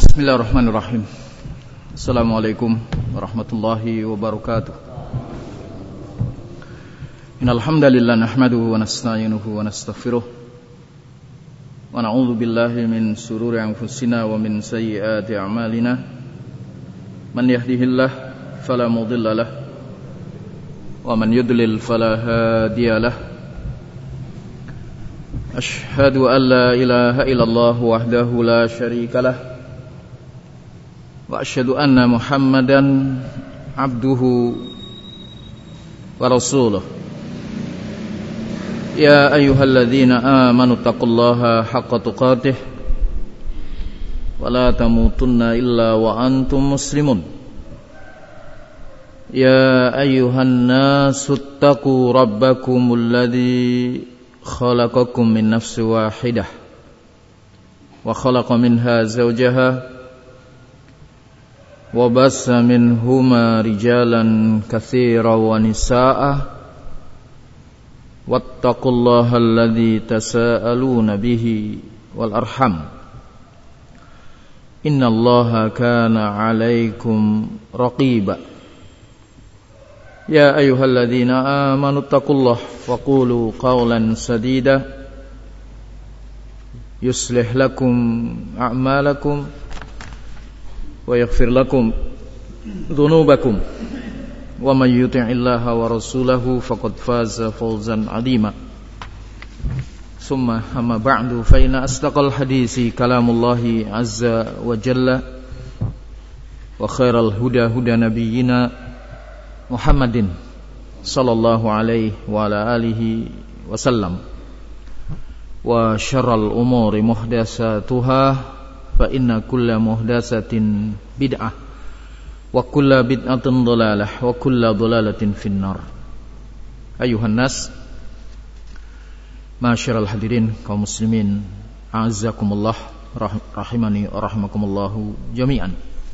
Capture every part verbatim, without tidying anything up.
Bismillahirrahmanirrahim. Assalamualaikum warahmatullahi wabarakatuh. Innal hamdalillah nahmaduhu wa nasta'inuhu wa nastaghfiruh wa na'udzu billahi min shururi anfusina wa min sayyiati a'malina. Man yahdihillahu fala mudilla lahu wa man yudlil fala hadiya lahu. Ashhadu an la ilaha illallah wahdahu la syarika lahu wa asyhadu anna Muhammadan abduhu wa rasuluh. Ya ayyuhalladzina amanu taqullaha haqqa tuqatih wa la tamutunna illa wa antum muslimun. Ya ayyuhan nasu taqu rabbakumul ladzi khalaqakum min nafsin wahidah wa khalaqa minha zawjaha wa bassa minhuma rijalan katsiran wa nisaa'a wattaqullaha alladzi tasaaluna bihi wal arham innallaha kana 'alaikum raqiba. Ya ayyuhalladzina amanu taqullaha wa qulu qawlan sadida yuslih lakum a'malakum wa yaghfir lakum dhunubakum wa may yuti'illaha wa rasulahu faqad faza fawzan 'azima. Summa amma ba'du fa inna asdaqal hadisi kalamullahi azza wa jalla wa khairal huda huda nabiyyina Muhammadin sallallahu alaihi wa ala alihi wasallam wa syarral umuri muhdatsatuha fa inna kulla muhdatsatin bid'ah wa kulla bid'atin dhalalah wa kulla dhalalatin finnar. Ayuhan nas, ma'asyiral hadirin kaum muslimin, a'azzakumullah rahimani wa rahimakumullahu jami'an.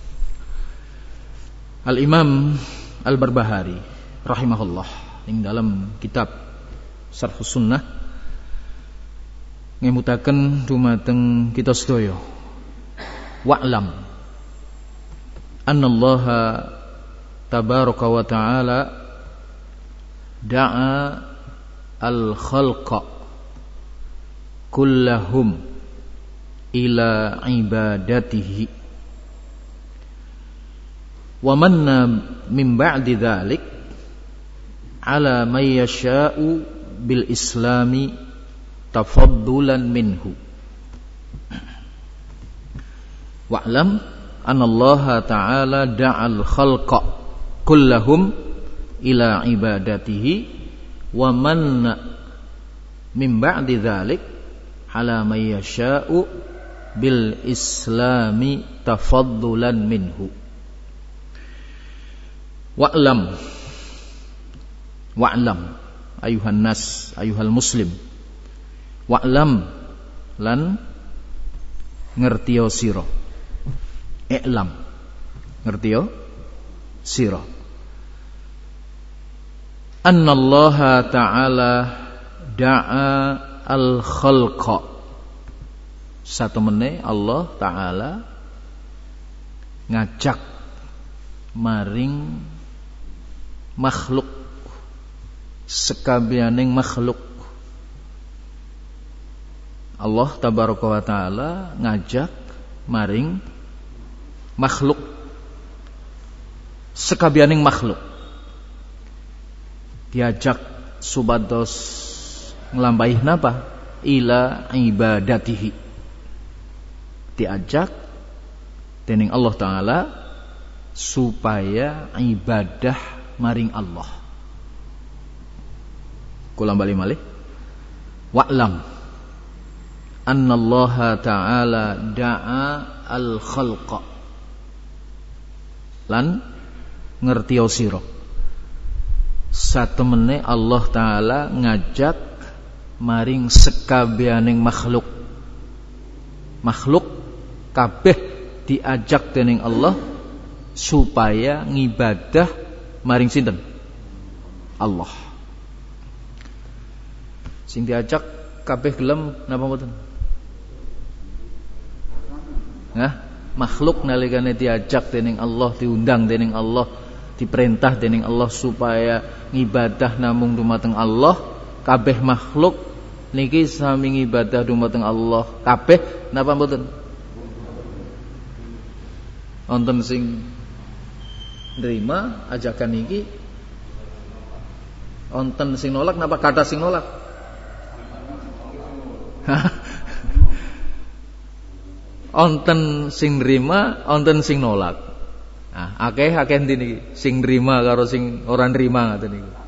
Al-Imam Al-Barbahari rahimahullah ing dalam kitab Syarhus Sunnah ngemutaken dumateng kita sedaya, wa'lam annallaha tabaraka wa ta'ala da'a al-khalqa kullahum ila ibadatihi wa manna min ba'di dhalik ala may yasha'u bil islami tafaddulan minhu. Wa'lam annallaha ta'ala da'al khalqa kullahum ila ibadatihi wa man min ba'di dhalik ala may yasha'u bil islami tafaddulan minhu. Wa'lam wa'lam ayuhan nas ayuhal muslim, wa'lam lan ngertiyo sira, i'lam ngertiyo sira, annallaha ta'ala da'a al-khalqa, satemene Allah ta'ala ngajak maring makhluk, sekabianing makhluk. Allah tabaraka wa ta'ala ngajak maring makhluk, sekabianing makhluk, diajak subados nglampahi napa? Ila ibadatihi, diajak dening Allah ta'ala supaya ibadah maring Allah. Kula bali malih, wa'lam annallaha ta'ala da'a al-khalqa, lan ngertiyo sira satemene Allah ta'ala ngajak maring sekabianing makhluk. Makhluk kabeh diajak dening Allah supaya ngibadah maring sinten? Allah. Sing diajak kabeh gelem napa mboten? Nah, makhluk nalikane diajak dening Allah, diundang dening Allah, diperintah dening Allah supaya ngibadah namung dumateng Allah, kabeh makhluk niki sami ngibadah dumateng Allah kabeh napa mboten? Wonten sing nerima ajakan niki, wonten sing nolak napa kata sing nolak? Onten sing nrima, onten sing nolak. Nah, akeh akeh ndi niki sing nrima karo sing ora nrima ngoten niku.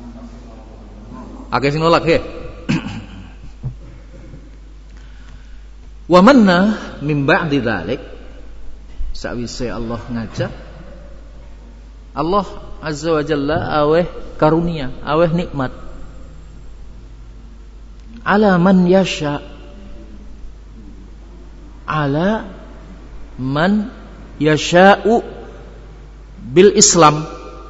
Akeh sing nolak nggih. Wa manna min ba'di dzalik, sawise Allah ngajak, Allah azza wa jalla aweh karunia, aweh nikmat. Ala man yasha, ala man yasha'u bil Islam.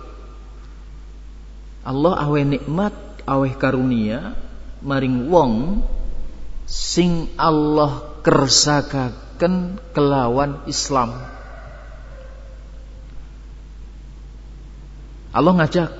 Allah awe nikmat, awe karunia maring wong sing Allah kersakaken kelawan Islam. Allah ngajak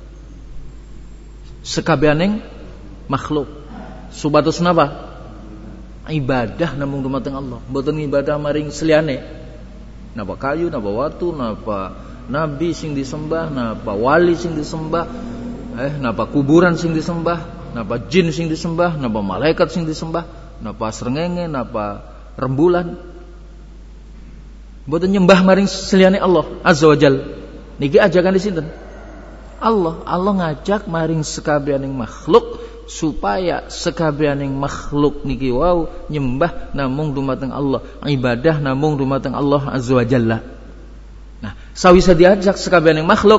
sekabianing makhluk supados napa? Ibadah namung dumateng Allah, mboten ibadah maring seliyane. Napa kayu, napa watu, napa nabi sing disembah, napa wali sing disembah, eh napa kuburan sing disembah, napa jin sing disembah, napa malaikat sing disembah, napa srengenge, napa rembulan. Mboten nyembah maring seliyane Allah azza wajal. Niki ajakan sinten? Allah. Allah ngajak maring sekabianing makhluk supaya sekabianing makhluk niki wau nyembah namung dumateng Allah, ibadah namung dumateng Allah azza wa jalla. Nah, sawise diajak sekabianing makhluk,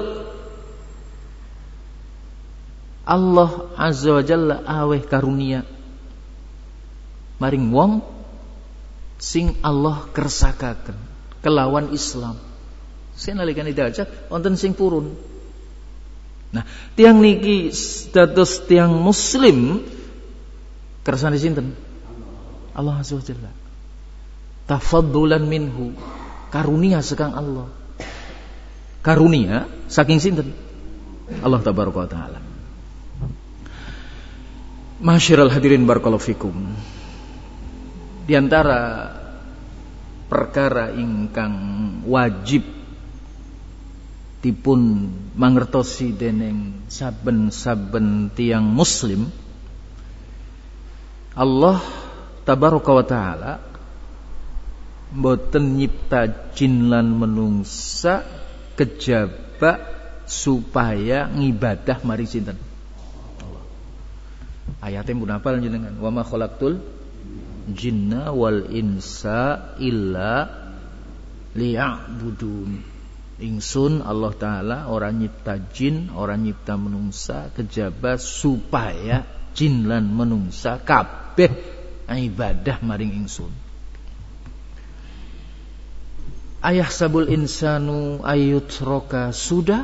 Allah azza wa jalla aweh karunia maring wong sing Allah kersakaken kelawan Islam. Sing nalikane diajak wonten sing purun. Nah, tiang niki status tiang muslim kersane sinten? Allah azza wajalla. Tafaddulan minhu, karunia saking Allah. Karunia saking sinten? Allah tabaraka wa taala. Masyiral hadirin barakallahu fikum. Di antara perkara ingkang wajib dipun mangertosi dening saben-saben tiang muslim, Allah tabaraka wa taala mboten nyipta jin lan menungsa kejaba supaya ngibadah mari sinten? Allah. Ayate pun hafal jenengan, wa ma khalaqtul jinna wal insa illa liya'budun. Ingsun Allah Ta'ala orang nyipta jin, orang nyipta menungsa kejaba supaya jin lan menungsa kabeh ibadah maring ingsun. Ayah sabul insanu ayutroka sudah.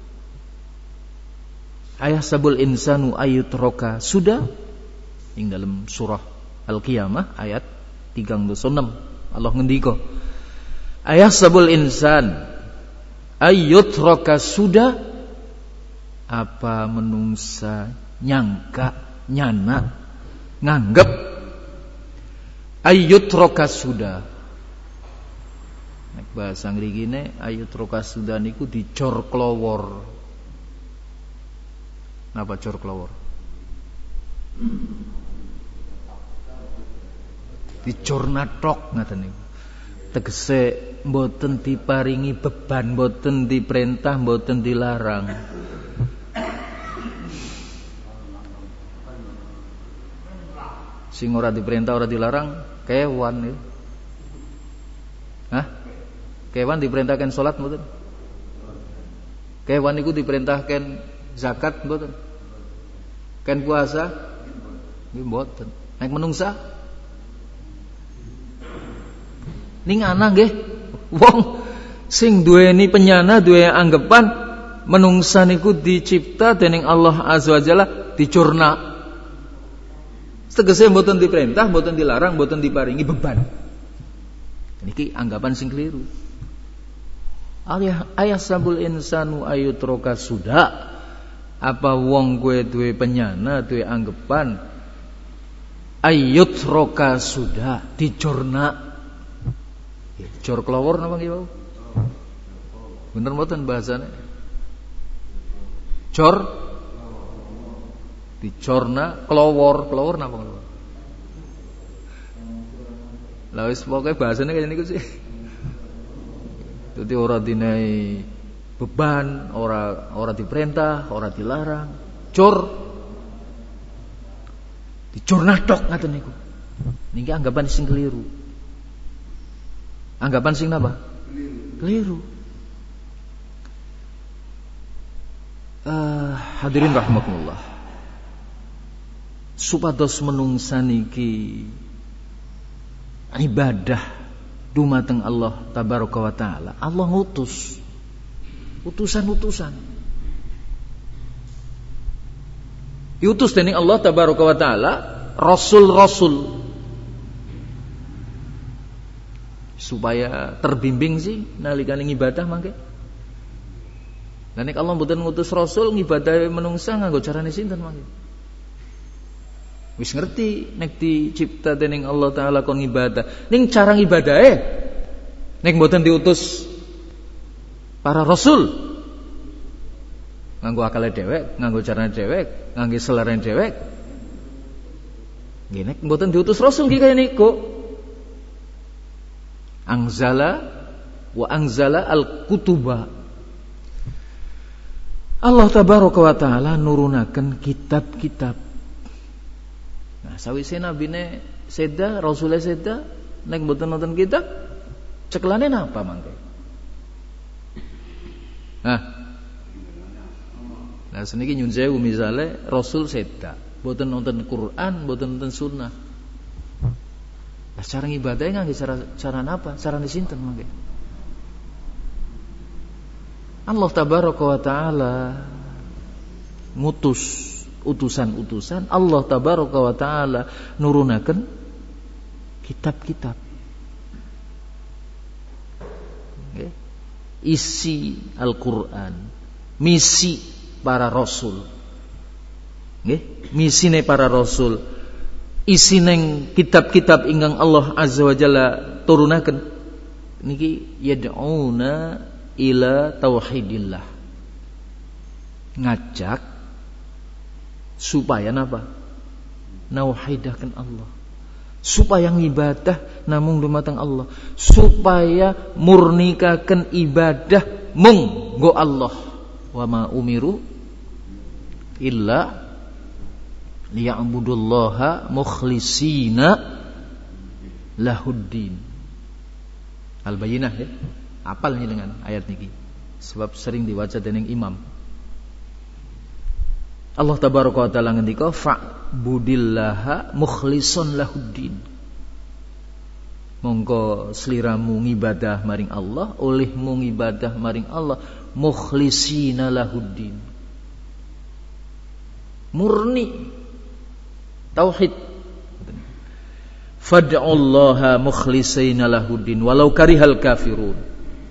Ayah sabul insanu ayutroka sudah. Ing dalam surah Al-Qiyamah ayat tiga puluh enam Allah ngendika, ayah sabul insan ayyutraka sudah, apa menungsa nyangka nyana nganggep ayyutraka sudah. Nek bahasa ngrikine ayyutraka sudah niku dicor klowor. Napa cor klowor? Dicor natok ngaten niku. Tegese mboten diparingi beban, mboten diperintah, mboten dilarang. Sing ora diperintah, ora dilarang kewan ya. Hah? Kewan diperintahkan salat mboten? Kewan iku diperintahkan zakat mboten? Ken puasa? Nggih mboten. Nek menungsa ning ana nggih wong sing duweni penyana, duwe anggapan menungsa niku dicipta dening Allah azza wajalla dicurna. Tegese mboten diperintah, mboten dilarang, mboten diparingi beban. Niki anggapan sing keliru. Ayah ayah sabul insanu ayutroka sudah. Apa wong kowe duwe penyana, duwe anggapan ayutroka sudah dijorna. Jor kelawur napa nggih, Pak? Bener mboten bahasane? Jor dijorna kelawur, kelawur napa kelawur? Lah wis pokoke bahasane kaya niku sih. Dadi ora dinai beban, ora ora diperintah, ora dilarang. Cor dicurna tok ngaten niku. Niki anggapan sing keliru. Anggapan sing napa? Keliru. Uh, hadirin rahimakumullah. Supados menungsa niki ibadah dumateng Allah tabaraka wa taala. Allah ngutus utusan-utusan. Diutus dening Allah tabaraka wa taala rasul-rasul supaya terbimbing sih nalikane ibadah mangke. Lah nek Allah mboten ngutus rasul ngibadah menungsa nganggo carane sinten mangke? Wis ngerti nek dicipta dening Allah taala kon ibadah. Ning cara ngibadahe nek mboten diutus para rasul nganggo akale dhewek, nganggo carane dhewek, nganggo selerane dhewek. Nggih nek mboten diutus rasul nggih kaya niku. Angzala wa angzala al-kutuba. Allah tabaraka wa taala nurunaken kitab-kitab. Nah, sawise nabine seda, rasule seda, nek mboten nonton kitab, cekelane napa mangke? Nah. Nah, seniki nyun sewu misale rasul seda, mboten nonton Quran, mboten nonton sunnah. Lah cara ngibadahe ngangge cara cara napa? Carane sinten mangke? Allah tabaraka wa taala ngutus utusan-utusan, Allah tabaraka wa taala nurunaken kitab-kitab. Okay. Isi Al-Qur'an, misi para rasul. Nggih, misine para rasul. Isi neng kitab-kitab ingkang Allah azza wa jalla turunaken niki yad'una ila tauhidillah. Ngajak supaya napa? Nauhidaken Allah. Supaya ngibadah namung dumateng Allah. Supaya murnikaken ibadah mung nggo Allah. Wa ma umiru illa liya'budullaha mukhlishina lahuddin. Al-Bayyinah ya. Apal nih dengan ayat niki. Sebab sering diwaca dening imam. Allah tabaraka wa taala ngendika fa'budillaha mukhlishon lahuddin. Monggo sliramu ngibadah maring Allah, olehmu ngibadah maring Allah mukhlishina lahuddin. Murni tauhid. Fad'ullaha mukhlishina lahuddin walau karihal kafirun.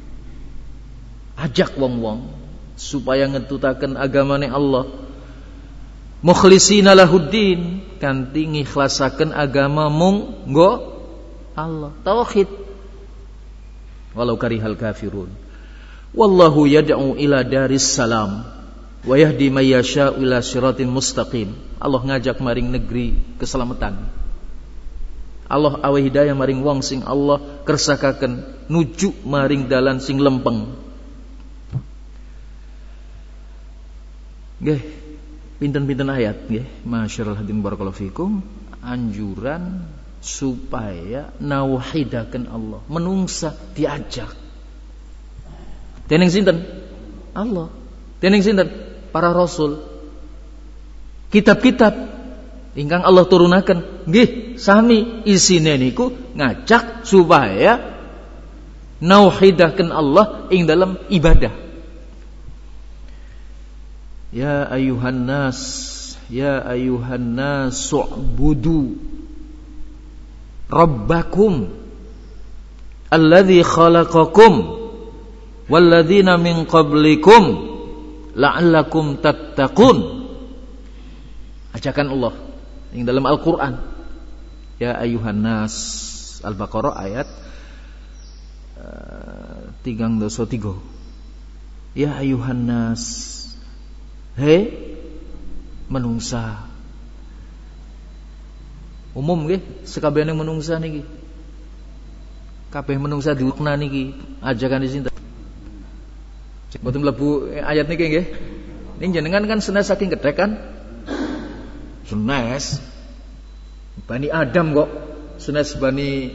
Ajak wong-wong supaya ngetutaken agamane Allah. Mukhlishina lahuddin kanthi ngikhlasaken agama mung nggo Allah. Tauhid. Walau karihal kafirun. Wallahu yad'u ila daris salam wa yahdi may yasha'u ila siratin mustaqim. Allah ngajak maring negeri keselamatan. Allah awe hidayah maring wong sing Allah kersakaken nuju maring dalan sing lempeng. Nggih, pinten-pinten ayat nggih, masyaallah hadirin barakallahu fikum, anjuran supaya nauhidaken Allah, menungsa diajak. Dening sinten? Allah. Dening sinten? Para rasul. Kitab-kitab ingkang Allah turunaken nggih sami isine niku ngajak supaya nauhidaken Allah ing dalam ibadah. Ya ayuhan nas, ya ayuhan nas su'budu rabbakum. alladzi khalaqakum walladzina min qablikum la'allakum tattaqun. Ajakan Allah yang dalam Al-Qur'an. Ya ayuhan nas, Al-Baqarah ayat uh, tigang doso tiga. Ya ayuhan nas, hei menungsa. Umum nggih, sekabehane menungsa niki. Kabeh menungsa diukna niki, ajakan sinten. Mboten mlebu ayat niki nggih. Ning jenengan kan senes saking gedhek kan? Senes Bani Adam kok, senes Bani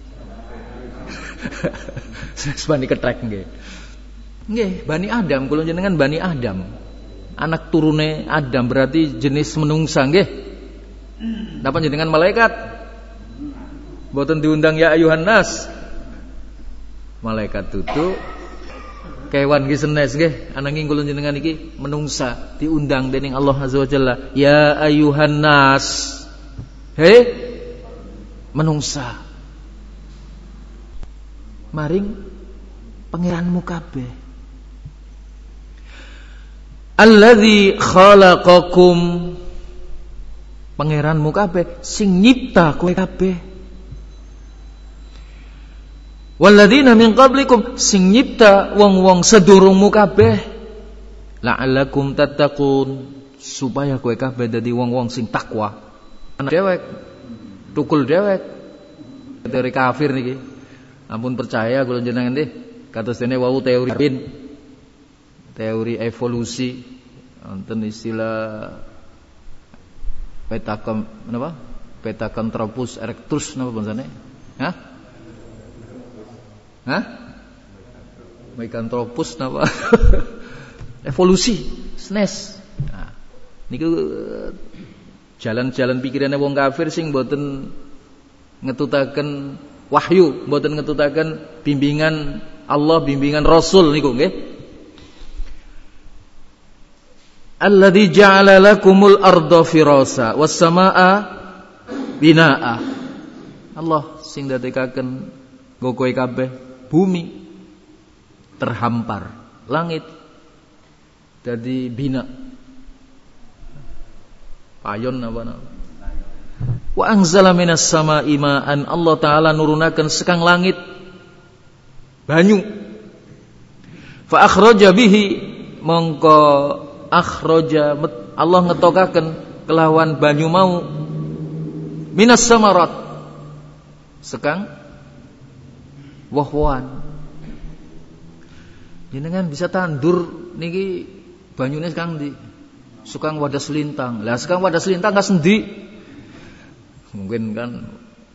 senes Bani ketrek nggih. Nggih, Bani Adam, kula jenengan Bani Adam. Anak turune Adam berarti jenis menungsa nggih. Napa jenengan malaikat? Mboten diundang ya ayuhan nas. Malaikat tutu kewan nggih senes nggih, ananging kula jenengan iki menungsa diundang dening Allah Azza wa Jalla. Ya ayuhan nas. Hei menungsa. Maring pangeranmu kabeh. Alladzi khalaqakum, pangeranmu kabeh sing nyipta kowe kabeh. Walladzina min qablikum, sing nyipta wong-wong sedurungmu kabeh. La'allakum tattaqun, supaya kowe kabeh dadi wong-wong sing takwa. Anak dewek, tukul dewek, teori kafir niki. Ampun percaya kula jenengan nggih, kados dene wau teori bin, teori evolusi, wonten istilah Petakom napa? Petacanthropus erectus napa bangsane? Hah? Hah? Petacanthropus napa? Evolusi, S N E S. Nah, niku jalan-jalan pikirannya wong kafir sing mboten ngetutaken wahyu, mboten ngetutaken bimbingan Allah, bimbingan Rasul niku nggih. Alladzi ja'ala lakumul arda firasa was samaa binaa. Allah sing dadekaken nggo kowe kabeh bumi terhampar, langit dadi bina. Payon apa nama? Wa anzala minas samaa'i ma'an, Allah taala nurunaken sekang langit banyu. Fa akhraja bihi, mongko akhraja Allah ngetokaken kelawan banyu mau minas samarat sekang woh-wohan. Jenengan bisa tandur niki banyune sekang ndi? Sukang wadah selintang. Lah sekarang wadah selintang gak sendi. Mungkin kan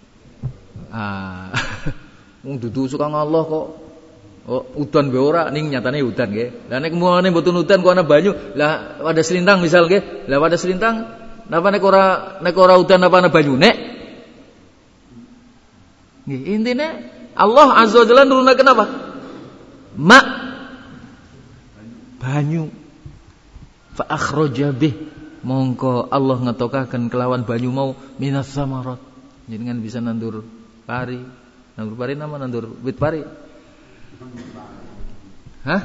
ah wong dudu sukang Allah kok. Oh, udan wae ora ning nyatane udan nggih. Lah nek mulane mboten udan kok ana banyu. Lah wadah selintang misal nggih. Lah wadah selintang napa nek ora nek ora udan apa ana banyune? Nggih, intine Allah Azza wa Jalla nurunaken apa? Ma banyu. Fa akhraja bih, mongko Allah ngetokaken kelawan banyu mau minas samarat. Jenengan bisa nandur pari. Nandur pari nama nandur wit pari. Hah?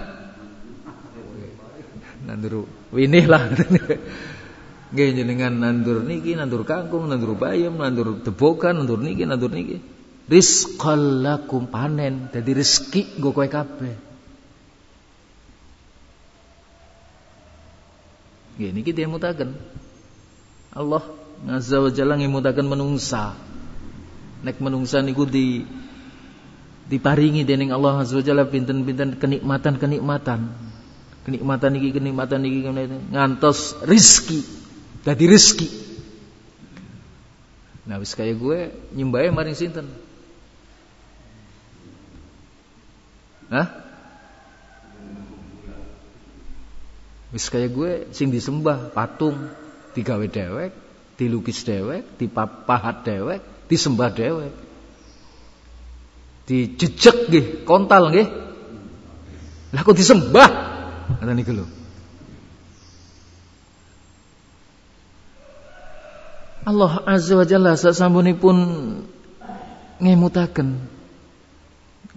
Nandur winih lah. Nggih jenengan nandur niki, nandur kangkung, nandur bayam, nandur debokan, nandur niki, nandur niki. Rizqal lakum, panen dadi rezeki nggo kowe kabeh. Nggih niki dimutaken. Allah Azza wa Jalla ngemutaken menungsa. Nek menungsa niku di diparingi dening Allah Azza wa Jalla pinten-pinten kenikmatan-kenikmatan. Kenikmatan niki kenikmatan niki ngantos rezeki. Dadi rezeki. Nah wis kaya gue nyembahe maring sinten? Hah? Wis kaya gue sing disembah patung, digawe dewek, dilukis dewek, dipahat dewek, disembah dewek. Dijejeg nggih, kontal nggih. Lah kok disembah? Ngoten niku lho. Allah Azza wa Jalla sasampunipun ngemutaken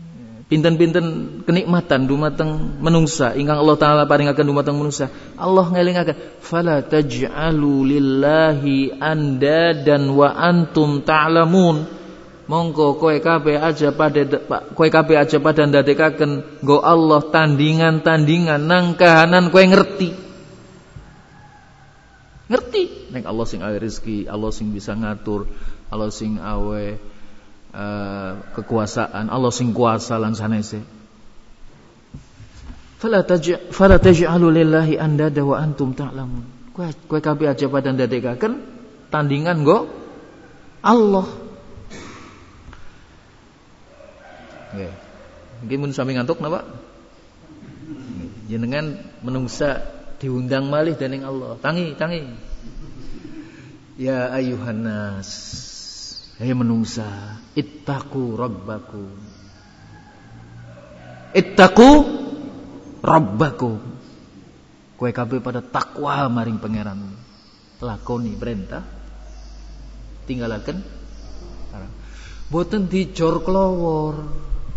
pinten-pinten kenikmatan dumateng menungsa ingkang Allah taala paringaken dumateng menungsa. Allah ngelingaken fala taj'alu lillahi andadan wa antum ta'lamun. Monggo kowe kabeh aja pada kowe kabeh aja pada ndadekaken nggo Allah tandingan-tandingan nang kahanan kowe ngerti. Ngerti nek Allah sing awe rezeki, Allah sing bisa ngatur, Allah sing awe Uh, kekuasaan, Allah sing kuasa lan sanese. Fala taj fala taj'alu lillahi andada wa antum ta'lamun. Kowe kowe kabeh aja pada ndadekaken tandingan nggo Allah. Nggih. Nggih mun sami ngantuk napa? Jenengan menungsa diundang malih dening Allah. Tangi, tangi. Ya ayuhan nas, hei menungsa, ittaqu rabbakum. Ittaqu rabbakum. Kowe kabeh pada takwa maring pangeran. Lakoni perintah, tinggalaken larang. Boten dijor klowor.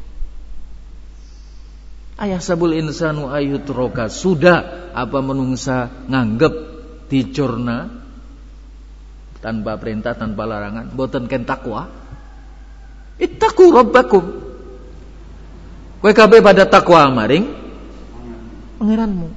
Ayah sabul insanu ayutroka. Sudah apa menungsa nganggep dijorna tanpa perintah, tanpa larangan, boten ken takwa. Ittaqu rabbakum. Kowe kabeh pada takwa maring pangeranmu.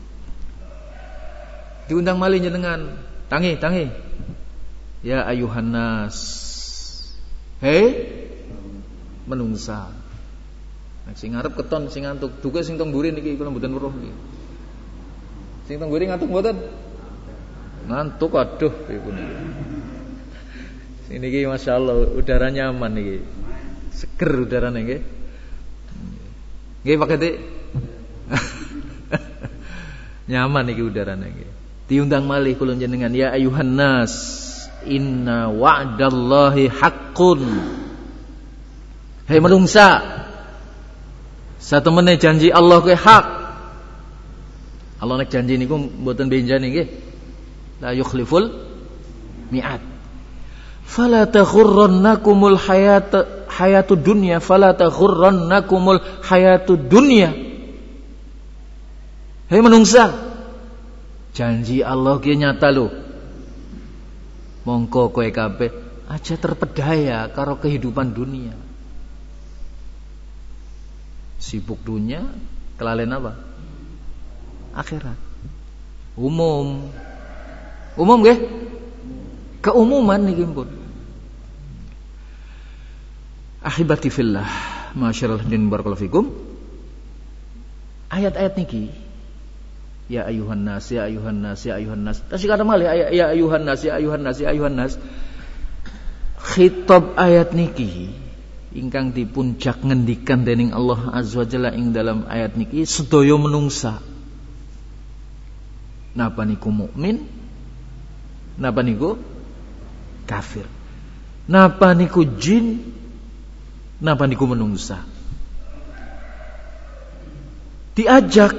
Diundang malih jenengan, tangi, tangi. Ya ayuhan nas. Hei menungsa. Nek sing ngarep keton sing ngantuk, duke sing teng mburi niki kula mboten weruh niki. Sing teng mburi ngantuk mboten? Ngantuk aduh pripun iki. Sini iki masyaallah udara nyaman iki. Seger udarane nggih. Nggih Pak Gede. Nyaman iki udarane nggih. Diundang malih kula jenengan ya ayuhan nas inna wa'dallahi haqqun. Hei menungsa, satemene janji Allah kuwi hak. Allah nek janji niku mboten benjani nggih. La yukhliful mi'ad. Fala taghurrannakumul hayat hayatud dunya, fala taghurrannakumul hayatud dunya. Hei menungsa, janji Allah ki nyata lho. Mongko kowe kabeh aja terpedaya karo kehidupan dunia. Sibuk dunia, kelalen apa? Akhirat. Umum. Umum nggih? Keumuman niki pun. Ahibati fillah, masyaallah din barakallahu fikum. Ayat-ayat niki ya ayuhan nas, ya ayuhan nas, ya ayuhan nas. Tasih kata malih ya ayuhan nas, ya ayuhan nas, ya ayuhan nas. Khitab ayat niki ingkang dipun jak ngendikan dening Allah Azza wa Jalla ing dalam ayat niki sedaya menungsa. Napa niku mukmin? Napa niku kafir? Napa niku jin? Napa niku menungsa? Diajak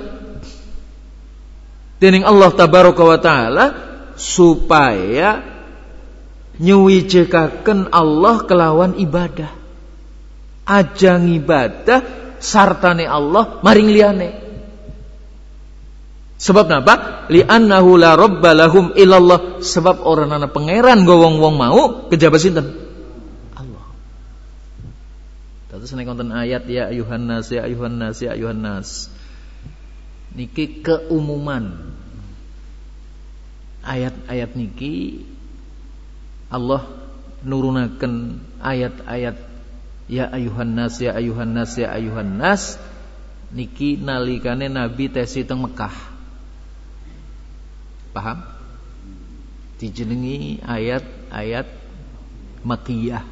dening Allah tabaraka wa taala supaya nyuwijekaken Allah kelawan ibadah. Aja ngibadah sartane Allah maring liyane. Sebab napa? Li'annahu la rabba lahum illallah. Sebab orang ana pangeran go wong-wong mau kejaba sinten? Allah. Terus nek wonten ayat ya ayuhan nas, ya ayuhan nas, ya ayuhan nas. Niki keumuman. Ayat-ayat niki Allah nurunaken ayat-ayat ya ayuhan nas, ya ayuhan nas, ya ayuhan nas niki nalikane Nabi tesi teng Mekah. Paham? Dijenengi ayat-ayat Makkiyah.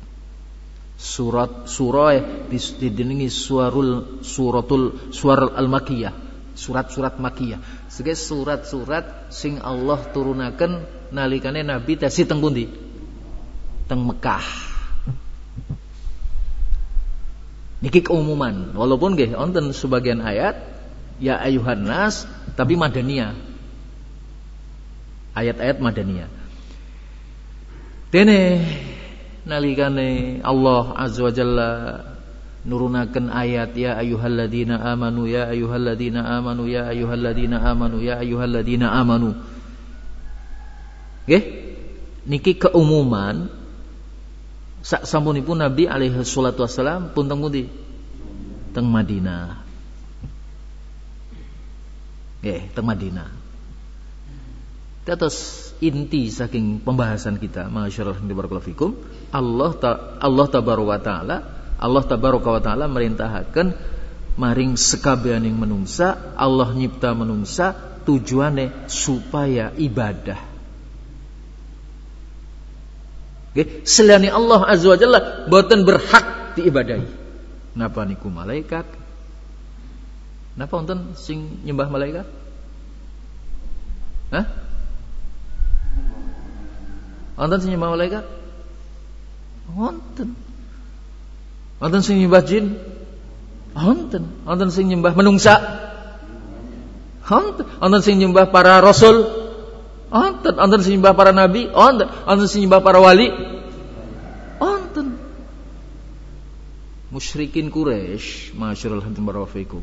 Surat surah dijenengi suarul suratul suar al-Makkiyah. Surat-surat Makkiyah. Sebagai surat-surat sing Allah turunaken nalikane Nabi tesi teng pundi? Teng Mekah. Niki keumuman. Walaupun nggih wonten sebagian ayat ya ayuhan nas tapi madaniyah. Ayat-ayat madaniyah. Dene nalikane Allah Azza wa Jalla nurunaken ayat ya ayyuhalladzina amanu ya ayyuhalladzina amanu ya ayyuhalladzina amanu ya ayyuhalladzina amanu. Nggih, niki keumuman sak sampunipun Nabi alaihi salatu wassalam pun teng pundi? Teng Madinah. Nggih, teng Madinah. Terus inti saking pembahasan kita, masyaallah barakallahu fikum, Allah ta, Allah tabaraka wa taala, Allah tabaraka wa taala merintahaken maring sekabehaning menungsa, Allah nyipta menungsa tujuane supaya ibadah. Okay. Selani Allah azza wa jalla boten berhak diibadahi. Napa niku malaikat? Napa wonten sing nyembah malaikat? Hah? Wonten sing nyembah malaikat? Wonten. Wonten sing nyembah jin? Wonten. Wonten sing nyembah menungsa? Wonten. Wonten sing nyembah para rasul? Onten, onten sing nyembah para nabi, onten, onten sing nyembah para wali, onten. Musyrikin Quraisy, masyaallah barakallahu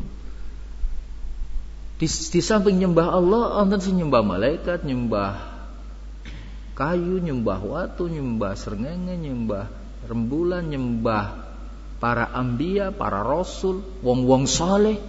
di, di samping nyembah Allah, onten sing nyembah malaikat, nyembah kayu, nyembah watu, nyembah srengenge, nyembah rembulan, nyembah para anbiya, para rasul, wong-wong saleh.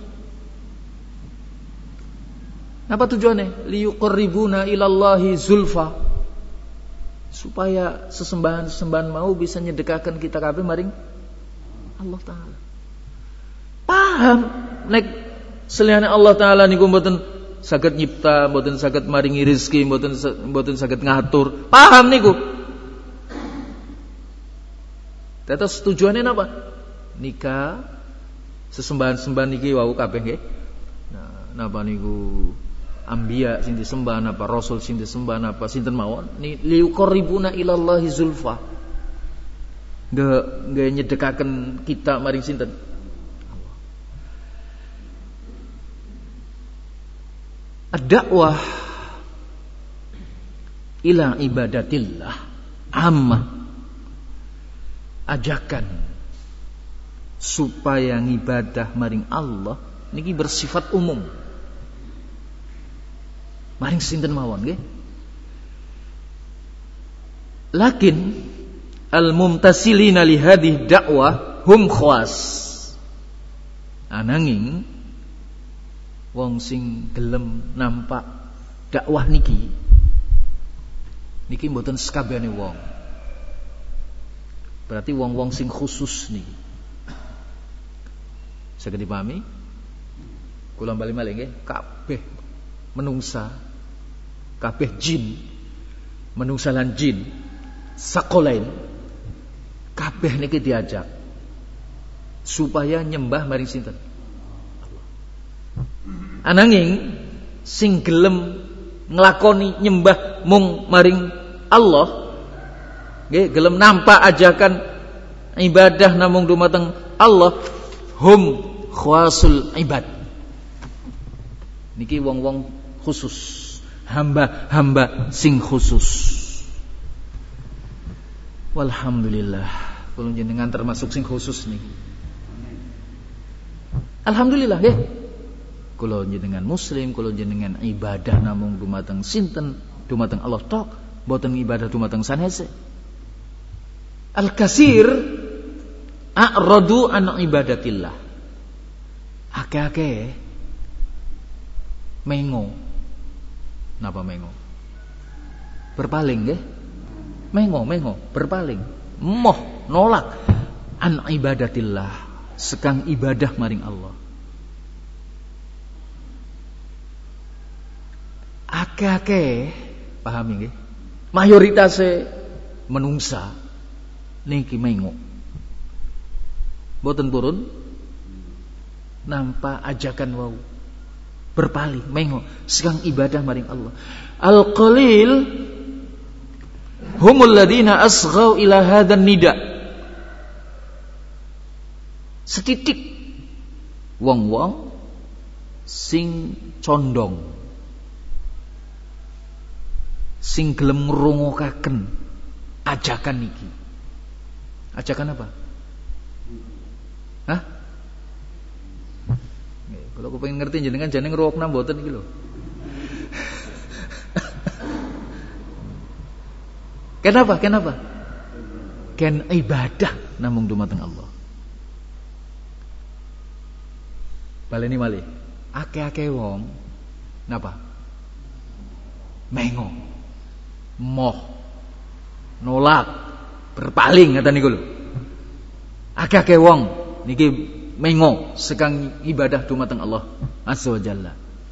Apa tujuannya? Liyuqarribuna ilallahi zulfa. Supaya sesembahan-sesembahan mau bisa nyedekahkan kita kabeh maring Allah taala. Paham nek seliyane Allah taala niku mboten saged nyipta, mboten saged maringi rezeki, mboten mboten saged ngatur. Paham niku. Terus tujuannya napa? Nikah sesembahan-sembahan niki wau kabeh nggih. Nah, napa niku? Anbiya sing disembah napa, rasul sing disembah napa, sinten mawon ni liuqarribuna ilallahi zulfa. Nggih nggih nyedekaken kita maring sinten? Allah. Ad-da'wah ila ibadatillah ammah. Ajakan supaya ngibadah maring Allah niki bersifat umum. Maring sinten mawon nggih. Lakin al-mumtasilina li hadhihi da'wah hum khawas. Ananging wong sing gelem nampak dakwah niki niki mboten sekabehane wong. Berarti wong-wong sing khusus niki. Saged dipahami? Kula bali malih nggih, kabeh menungsa, kabeh jin, menungsa lan jin, sakolain, kabeh niki diajak supaya nyembah maring sinten? Allah. Ananging sing gelem nglakoni nyembah mung maring Allah, nggih, gelem nampak ajakan ibadah namung dumateng Allah, hum khawasul ibad. Niki wong-wong khusus, hamba-hamba sing khusus. Walhamdulillah, kula jenengan termasuk sing khusus niki. Alhamdulillah nggih. Kula jenengan muslim, kula jenengan ibadah namung dumateng sinten? Dumateng Allah tok, boten ibadah dumateng sanese. Al-kasir a'radu an ibadatillah. Akeh-akeh mengo. Napa mengo? Berpaling nggih. Mengo, mengo, berpaling. Moh, nolak an ibadatillah, sekang ibadah maring Allah. Akeh-akeh pahami nggih. Mayoritasé menungsa niki mengo. Boten purun nampa ajakan wau, berpaling, mengo, sekang ibadah maring Allah. Al-qalil humul ladina asghau ila hadan nida. Setitik wong-wong sing condong, sing gelem ngrungokaken ajakan niki. Ajakan apa? Hah? Kalau aku pengen ngerti jenengan jane ngrungokna mboten iki lho. Kenapa? Kenapa? Ken ibadah namung dumateng Allah. Baleni malih. Akeh-akeh wong napa? Mengo. Moh. Nolak. Berpaling ngeten niku lho. Akeh-akeh wong niki mengo sekang ibadah dumateng Allah Azza wa Jalla.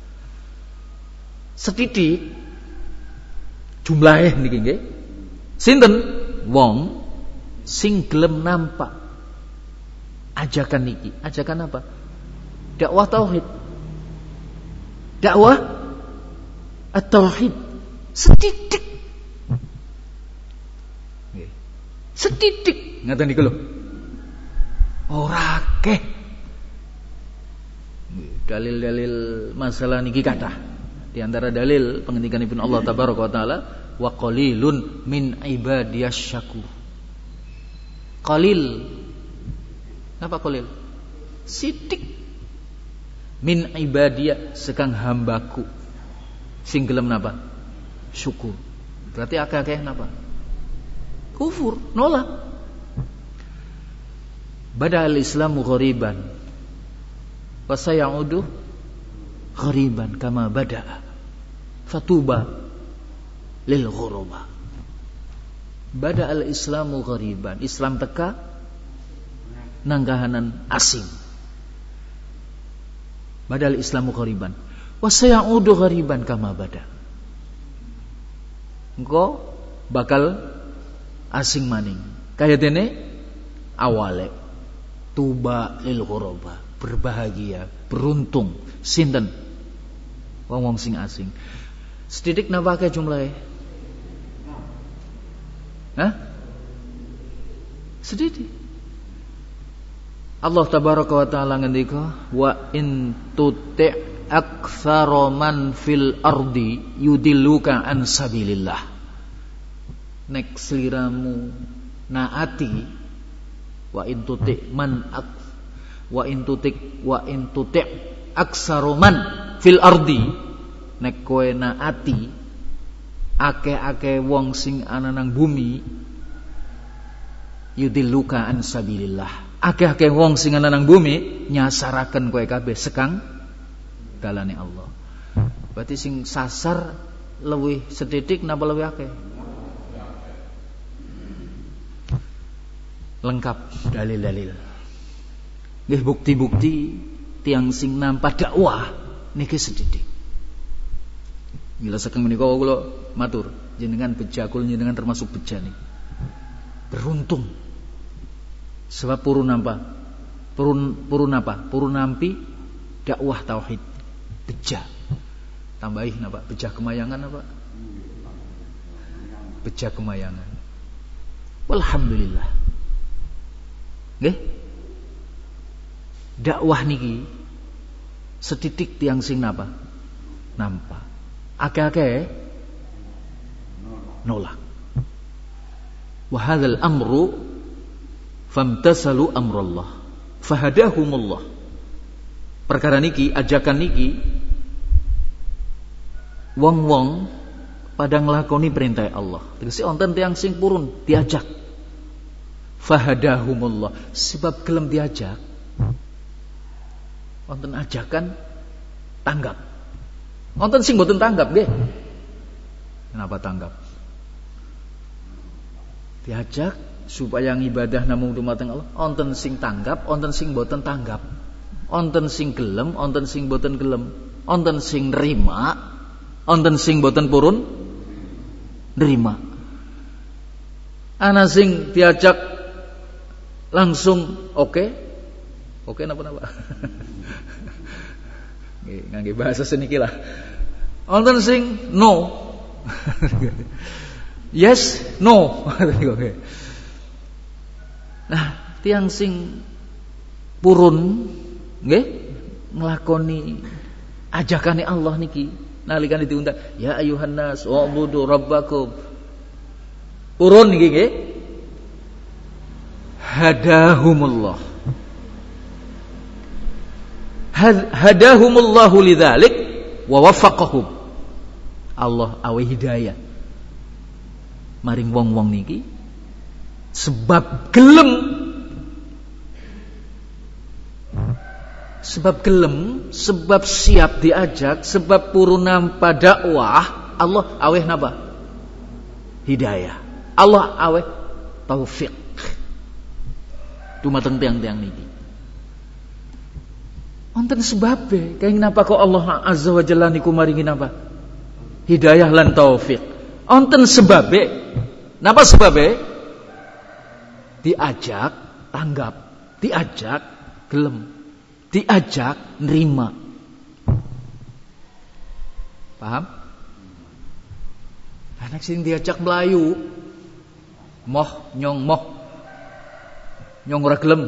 Setitik jumlahe niki nggih. Sinten? Wong sing gelem nampak ajakan niki. Ajakan apa? Dakwah tauhid. Dakwah at-tauhid. Setitik. Nggih. Setitik ngaten niku lho. Ora akeh. Dalil-dalil masalah niki kathah. Di antara dalil pengendikanipun Allah tabaraka wa taala, wa qalilun min ibadiyasy syakur. Qalil. Apa qalil? Sidik. Min ibadiyah sekang hambaku. Sing gelem napa? Syukur. Berarti akeh-akeh napa? Kufur, nolak. Bada al-Islamu ghariban wa sayaudu ghariban kama bada'a fatuba lil ghuraba. Bada al-Islamu ghariban, Islam teka nanggahanan asing. Bada al-Islamu ghariban wa sayaudu ghariban kama bada. Engko bakal asing maning kaya dene awale. Tuba lil ghuraba, berbahagia, beruntung sinten wong-wong sing asing. Sedidik napa akeh jumlahe? Hah? Sedidik. Allah tabaraka wa taala ngendika, wa in tuti' aktsara man fil ardi yudilluka an sabilillah. Nek sliramu naati wa in tuti' man ak wa in tutik wa in tuti' aksaru man fil ardi, nek kowe naati akeh-akeh wong sing ana nang bumi, yudilluka an sabilillah, akeh-akeh wong sing ana nang bumi nyasaraken kowe kabeh sekang dalane Allah. Berarti sing sasar luwih sedidik napa luwih akeh? Lengkap dalil-dalil. Nggih bukti-bukti tiang sing nampa dakwah niki sedidik. Mila saking menika kula matur, jenengan beja kula jenengan termasuk beja niki. Beruntung. Sebab purun nampa? Purun purun apa? Purun nampi dakwah tauhid. Beja. Tambahi napa? Beja kemayangan apa? Beja kemayangan. Walhamdulillah. Nggih. Dakwah niki setitik tiang sing napa? Nampak. Akeh-akeh nolak. Wa hadzal amru famtasalu amrullah fahadahumullah. Perkara niki, ajakan niki wong-wong pada nglakoni perintah Allah. Tegese wonten tiang sing purun diajak. Fahadahumullah, sebab gelem diajak wonten ajakan tanggap. Wonten sing mboten tanggap nggih. Kenapa tanggap? Diajak supaya ngibadah namung dumateng Allah, wonten sing tanggap, wonten sing mboten tanggap. Wonten sing gelem, wonten sing mboten gelem. Wonten sing nrima, wonten sing mboten purun nrima. Ana sing diajak langsung oke, okay. Oke okay, napa-napa. Nggih, ngangge bahasa seniki lah. Wonten sing no. Yes, no. Nah, tiang sing purun nggih nglakoni ajakane Allah niki nalikane diundang, ya ayuhan nas u'budu rabbakum. Purun niki nggih. Hadahumullah. hadahumullahu lidzalik wa waffaqahum. Allah awe hidayah maring wong-wong niki sebab gelem sebab gelem, sebab siap diajak, sebab purunam pada dakwah, Allah aweh napa? Hidayah. Allah aweh taufik. Dumateng tiang-tiang niki. Wonten sebabe, kaya napa kok Allah Azza wa Jalla niku maringi napa? Hidayah lan taufik. Wonten sebabe. Napa sebabe? Diajak tanggap, diajak gelem. Diajak nerima. Paham? Anak sing diajak melayu moh nyong moh nyong ora gelem.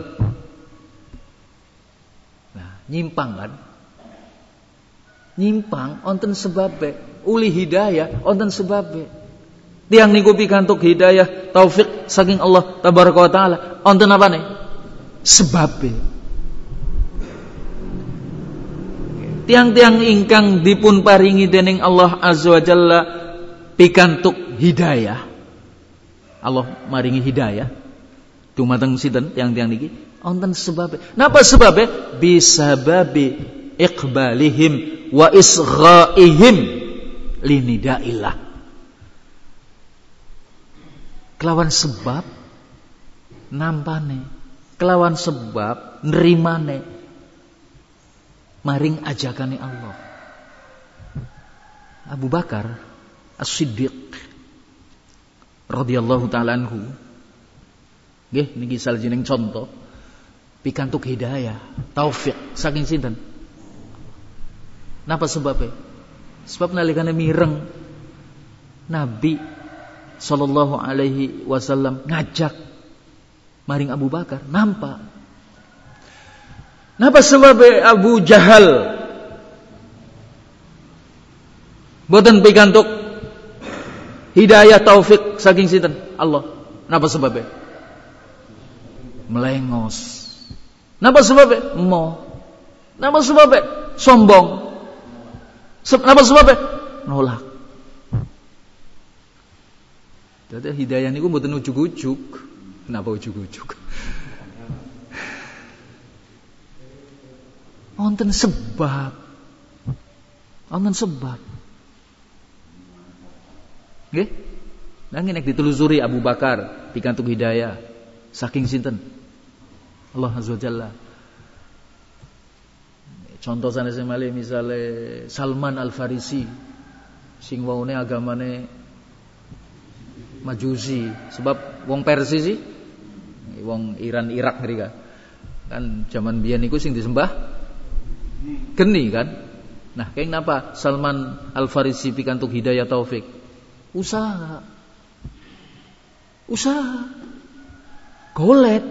Nah, nyimpang kan? Nyimpang wonten sebabe, uli hidayah wonten sebabe. Tiang niku pikantuk hidayah taufik saking Allah tabaraka wa taala wonten apane? Sebabe. Tiang-tiang ingkang dipun paringi dening Allah Azza wa Jalla pikantuk hidayah. Allah maringi hidayah. Dumateng sinten tiang-tiang niki? Wonten sebabe. Napa sebabe? Bisababi iqbalihim wa isghaihim linidaillah. Kelawan sebab nampane, kelawan sebab nerimane maring ajakane Allah. Abu Bakar As-Siddiq radhiyallahu ta'ala anhu nggih niki salajenging contoh pikantuk hidayah, taufik saking sinten? Napa sebabnya? Sebab nalikane mireng Nabi sallallahu alaihi wasallam ngajak maring Abu Bakar nampak. Napa sebabnya Abu Jahal boten pikantuk hidayah taufik saking sinten? Allah. Napa sebabnya? Melengos. Napa sebabnya? Mo. Napa sebabnya? Sombong. Napa sebabnya? Nolak. Jadi hidayah niku mboten ujug-ujug. Kenapa ujug-ujug? Wonten sebab. Wonten sebab. Nggih? Nanging nek ditelusuri Abu Bakar pikantuk hidayah saking sinten? Allah Azza wa Jalla. Contoh sanes malih misale Salman Al-Farisi sing waune agamane Majusi, sebab wong Persia sih wong Iran Irak mrika. Kan zaman biyen niku sing disembah geni kan. Nah, kayak napa Salman Al-Farisi pikantuk hidayah taufik? Usaha. Usaha. Golek.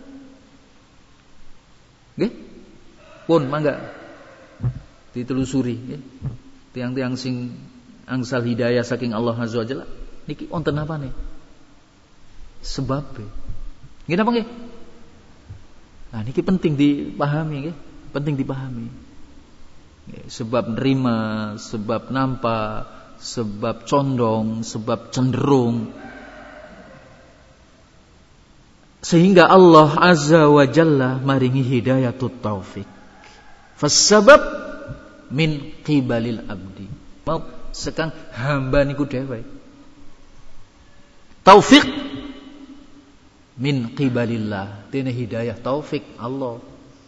Nggih? Pun mangga ditelusuri nggih. Tiang-tiang sing angsal hidayah saking Allah Azza wa Jalla niki wonten apa nih? Sebab. Nggih napa nggih? Nah, niki penting dipahami nggih, penting dipahami. Sebab nerima, sebab nampak, sebab condong, sebab cenderung. Sehingga Allah Azza wa Jalla maringi hidayatut taufik. Fasabab min qibalil abdi. Mau sekang hamba niku dhewe. Taufik min qibalillah. Dene hidayah taufik Allah.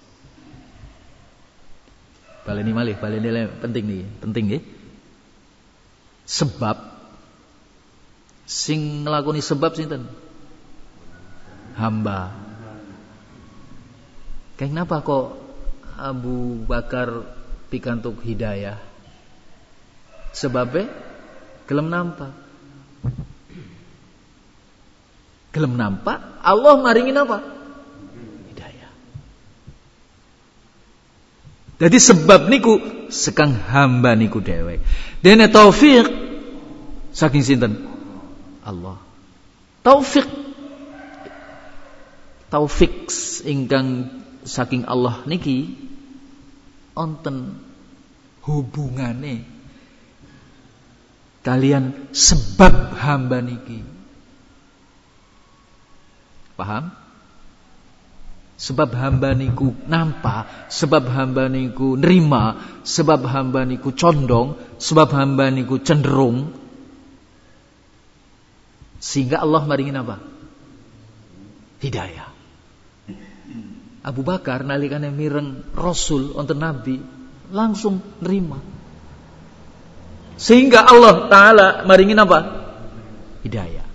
Baleni malih, baleni penting nih, penting nggih. Sebab sing nglakoni sebab sinten? Hamba. Kayak napa kok Abu Bakar pikantuk hidayah? Sebabnya gelem nampak. Gelem nampak, Allah maringin apa? Hidayah. Jadi sebab niku sekang hamba niku dewek. Dene taufik saking sinten? Allah. Taufik taufik ingkang saking Allah niki onten hubungane kalian sebab hamba niki. Paham? Sebab hamba niku nampa, sebab hamba niku nerima, sebab hamba niku condong, sebab hamba niku cenderung, sehingga Allah maringin apa? Hidayah. Abu Bakar nalikane mireng Rasul wonten Nabi langsung nerima. Sehingga Allah Ta'ala maringin apa? Hidayah.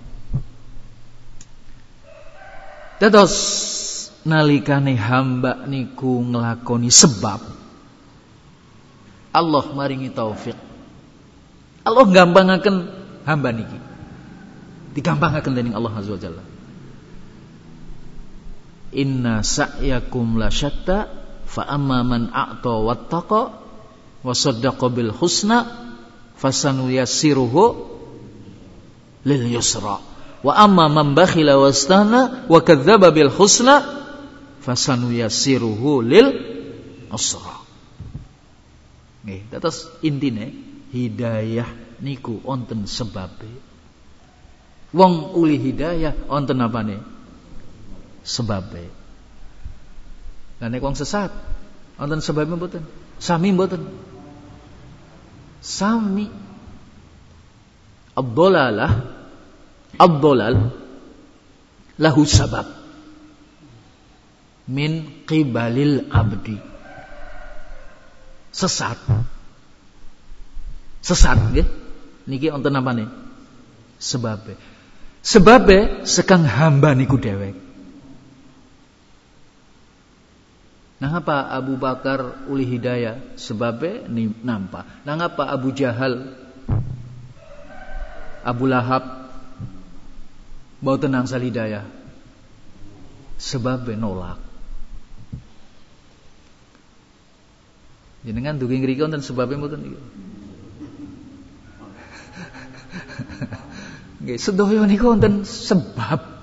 Dados nalikane hamba niku nglakoni sebab, Allah maringi taufik. Allah gampangaken hamba niki. Digampangaken dening Allah Azza wa Jalla. Inna sa'yakum la syatta fa amma man a'ta wattaqa wa saddaqa bil husna fasanuyassiruhu lil yusra wa amma man bakhila wastana wa kadzdzaba bil husna fasanuyassiruhu lil usra. Nggih, dados intine hidayah niku wonten sebabe. Wong uli hidayah wonten apane? Sebabe. Lah nek wong sesat wonten sebabe mboten? Sami mboten? Sami. Ad-dhalalah ad-dhalal lahu sabab min qibalil abdi. Sesat. Sesat nggih. Niki wonten apane? Sebabe. Sebabe sekang hamba niku dhewek. Nah apa Abu Bakar uli hidayah? Sebabnya nampak. Nah apa Abu Jahal, Abu Lahab mau tenang sal hidayah? Sebabnya nolak. Jenengan dugi ngriki wonten sebabnya mboten iki. Nggih, sedaya niku wonten sebab.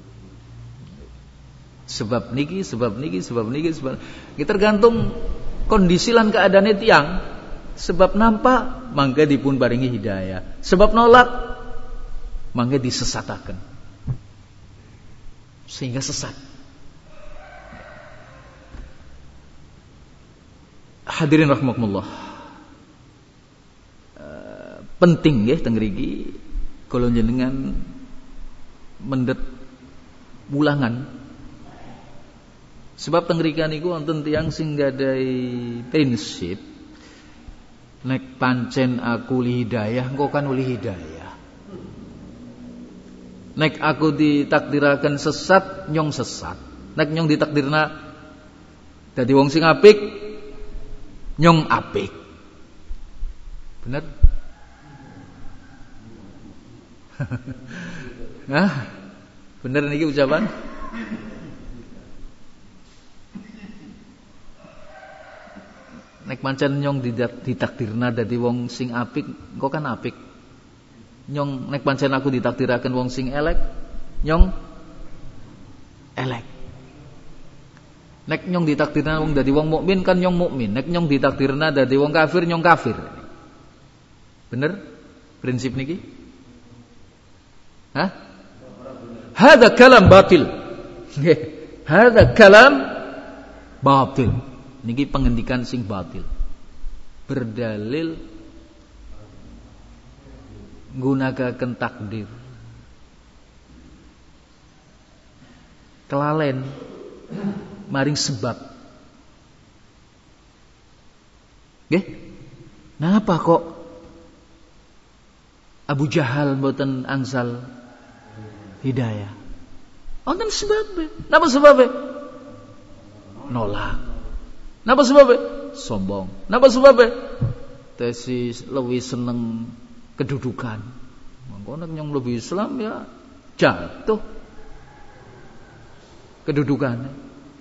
Sebab niki, sebab niki, sebab niki, sebab niki tergantung kondisi lan keadaane tiyang. Sebab nampak mangke dipun paringi hidayah. Sebab nolak mangke disesataken. Sehingga sesat. Hadirin rahimakumullah. Uh, penting nggih teng mriki kula jenengan mendhet mulangan. Sebab tengrikan niku wonten tiyang sing gadai prinsip nek pancen aku li hidayah engko kan uli hidayah. Nek aku ditakdiraken sesat nyong sesat. Nek nyong ditakdirna dadi wong sing apik nyong apik. Bener? Hah? Bener niki ucapan? Nek pancen nyong ditakdirna dadi wong sing apik, engko kan apik. Nyong nek pancen aku ditakdiraken wong sing elek, nyong elek. Nek nyong ditakdirna wong dadi wong mukmin kan nyong mukmin. Nek nyong ditakdirna dadi wong kafir nyong kafir. Bener prinsip niki? Hah? Hadza kalam batil. Nggih. Hadza kalam batil. Niki pengendikan sing batil. Berdalil nggunakaken takdir. Kelalen maring sebab. Nggih? Napa kok Abu Jahal mboten angsal hidayah? Wonten sebab. Napa sebab? Nolak. Napa sebabnya? Sombong. Napa sebabnya? Tesis lebih seneng kedudukan. Mangko nek nyong lebih Islam ya jatuh kedudukan.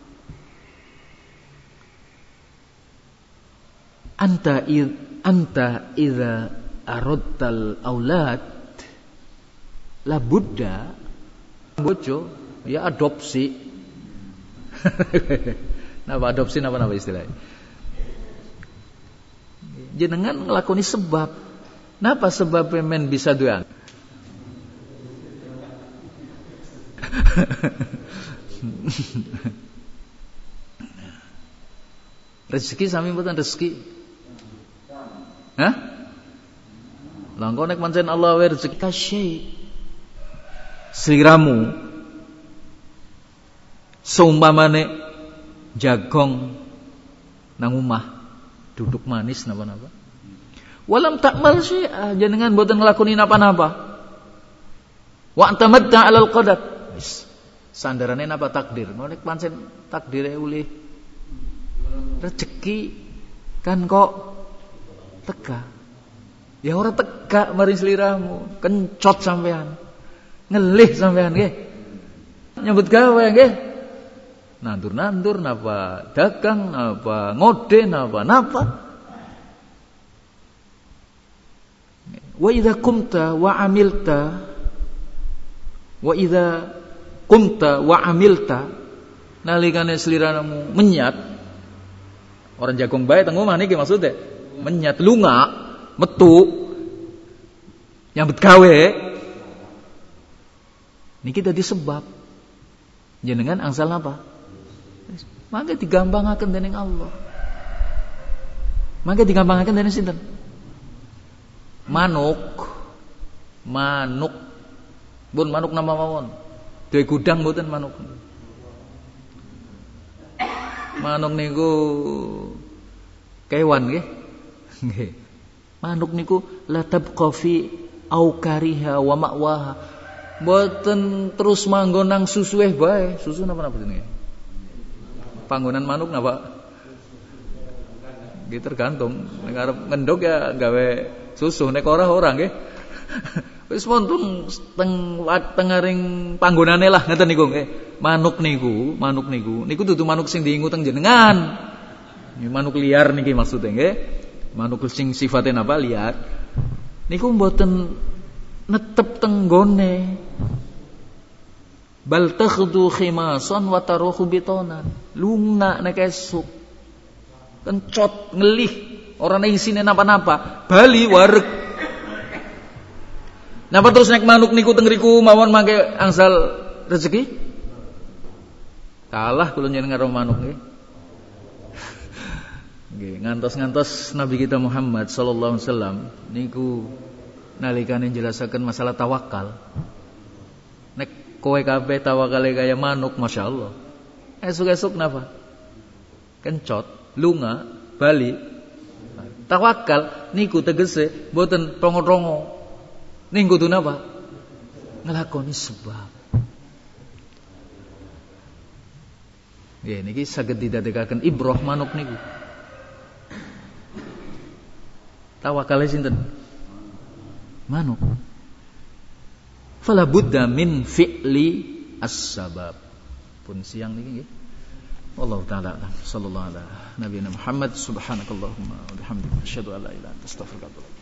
Anta id anta idza aradtal aulad la budda bojo ya adopsi. Napa adopsi napa napa istilahnya? jenengan nglakoni sebab. Napa sebab men bisa duan? Rezeki sami mboten rezeki. Hah? Lah engko nek pancen Allah wae rezeki kasyai. Sliramu seumpamane jagong nang omah duduk manis napa-napa. Walam takmal syai'a, jenengan mboten nglakoni napa-napa. Wa tamatta 'alal qadar. Wis sandarane napa takdir. Nek pancen takdire ulih rezeki kan kok teka. Ya ora teka mari sliramu, kencot sampean. Ngelih sampean nggih. Nyambut gawe nggih. Nandur-nandur napa dagang napa ngode napa napa. Wa idza qumta wa amilta wa idza qumta wa amilta nalikane sliramu menyat orang jagung bae teng omah niki maksudnya menyat lunga metu nyambut gawe niki dadi sebab jenengan angsal napa mangke digampangaken dening Allah mangke digampangaken dening sinten manuk manuk bun manuk nama mawon duwe gudang mboten manuk manuk niku kewan nggih nggih manuk niku la tabqa fi aukariha wa ma'waha mboten terus manggon nang susuhe bae susu napa-napa jenenge panggonan manuk napa nggih tergantung nek arep ngendhog ya gawe susu nek ora ora nggih. Wis wonten teng tengaring panggonane lah ngeten niku nggih. Manuk niku, manuk niku, niku dudu manuk sing diingu teng jenengan. Nggih manuk liar niki maksudnya nggih. Manuk sing sifate napa liar. Niku mboten netep teng gone. Bal takhdu khimasan wa taruhu bitonan. Lunga nek esuk. Kencot ngelih orang yang isine napa-napa, bali wareg. Napa terus nek manuk niku teng riku mawon mangke angsal rezeki? Kalah kula njenengan karo manuk nggih. Nggih, ngantos-ngantos Nabi kita Muhammad sallallahu alaihi wasallam niku nalikane njelasaken masalah tawakal. Nek kowe kabeh tawakale kaya manuk, masyaallah. Esuk-esuk napa? Kencot, lunga, bali. Tawakal niku tegese mboten rongo-rongo. Ning kudu napa? Nglakoni sebab. Nggih niki saged didadekaken ibrah manuk niku. Tawakale sinten? Manuk. Fala budda min fi'li as-sabab. Pun siang niki nggih. Wallahu ta'ala sallallahu alaihi nabiyana Muhammad subhanakallahumma wa bihamdika asyhadu an la ilaha illa anta astaghfiruka wa atubu ilaik.